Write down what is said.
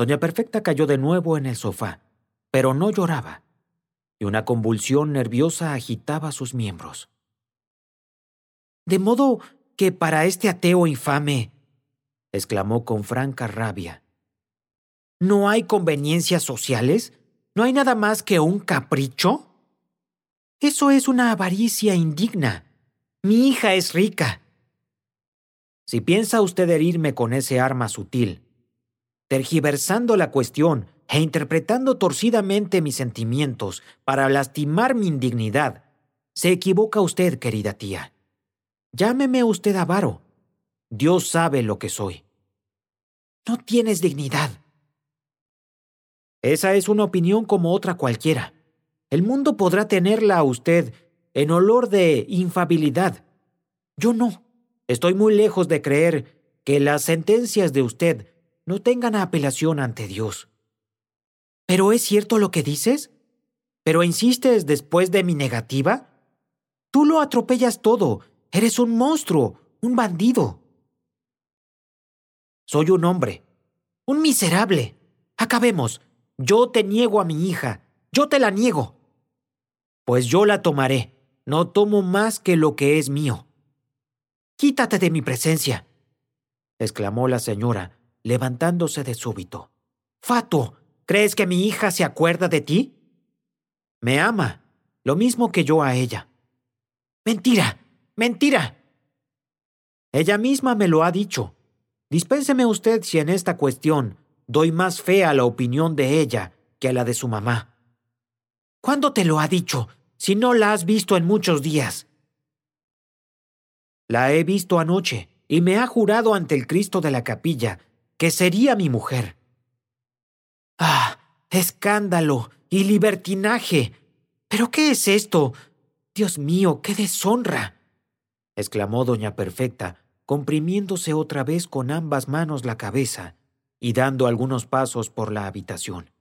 Doña Perfecta cayó de nuevo en el sofá, pero no lloraba, y una convulsión nerviosa agitaba sus miembros. «¿De modo que para este ateo infame», exclamó con franca rabia, «¿no hay conveniencias sociales? ¿No hay nada más que un capricho? Eso es una avaricia indigna. Mi hija es rica». Si piensa usted herirme con ese arma sutil, tergiversando la cuestión e interpretando torcidamente mis sentimientos para lastimar mi indignidad, se equivoca usted, querida tía. Llámeme usted avaro. Dios sabe lo que soy. No tienes dignidad. Esa es una opinión como otra cualquiera. El mundo podrá tenerla a usted en olor de infabilidad. Yo no. Estoy muy lejos de creer que las sentencias de usted no tengan apelación ante Dios. ¿Pero es cierto lo que dices? ¿Pero insistes después de mi negativa? Tú lo atropellas todo. Eres un monstruo, un bandido. Soy un hombre, un miserable. Acabemos. Yo te niego a mi hija. Yo te la niego. Pues yo la tomaré. No tomo más que lo que es mío. Quítate de mi presencia, exclamó la señora, levantándose de súbito. Fatuo, ¿crees que mi hija se acuerda de ti? Me ama, lo mismo que yo a ella. Mentira, mentira. Ella misma me lo ha dicho. Dispénseme usted si en esta cuestión doy más fe a la opinión de ella que a la de su mamá. ¿Cuándo te lo ha dicho, si no la has visto en muchos días? La he visto anoche y me ha jurado ante el Cristo de la capilla que sería mi mujer. ¡Ah! ¡Escándalo y libertinaje! ¿Pero qué es esto? ¡Dios mío, qué deshonra!, exclamó doña Perfecta, comprimiéndose otra vez con ambas manos la cabeza y dando algunos pasos por la habitación.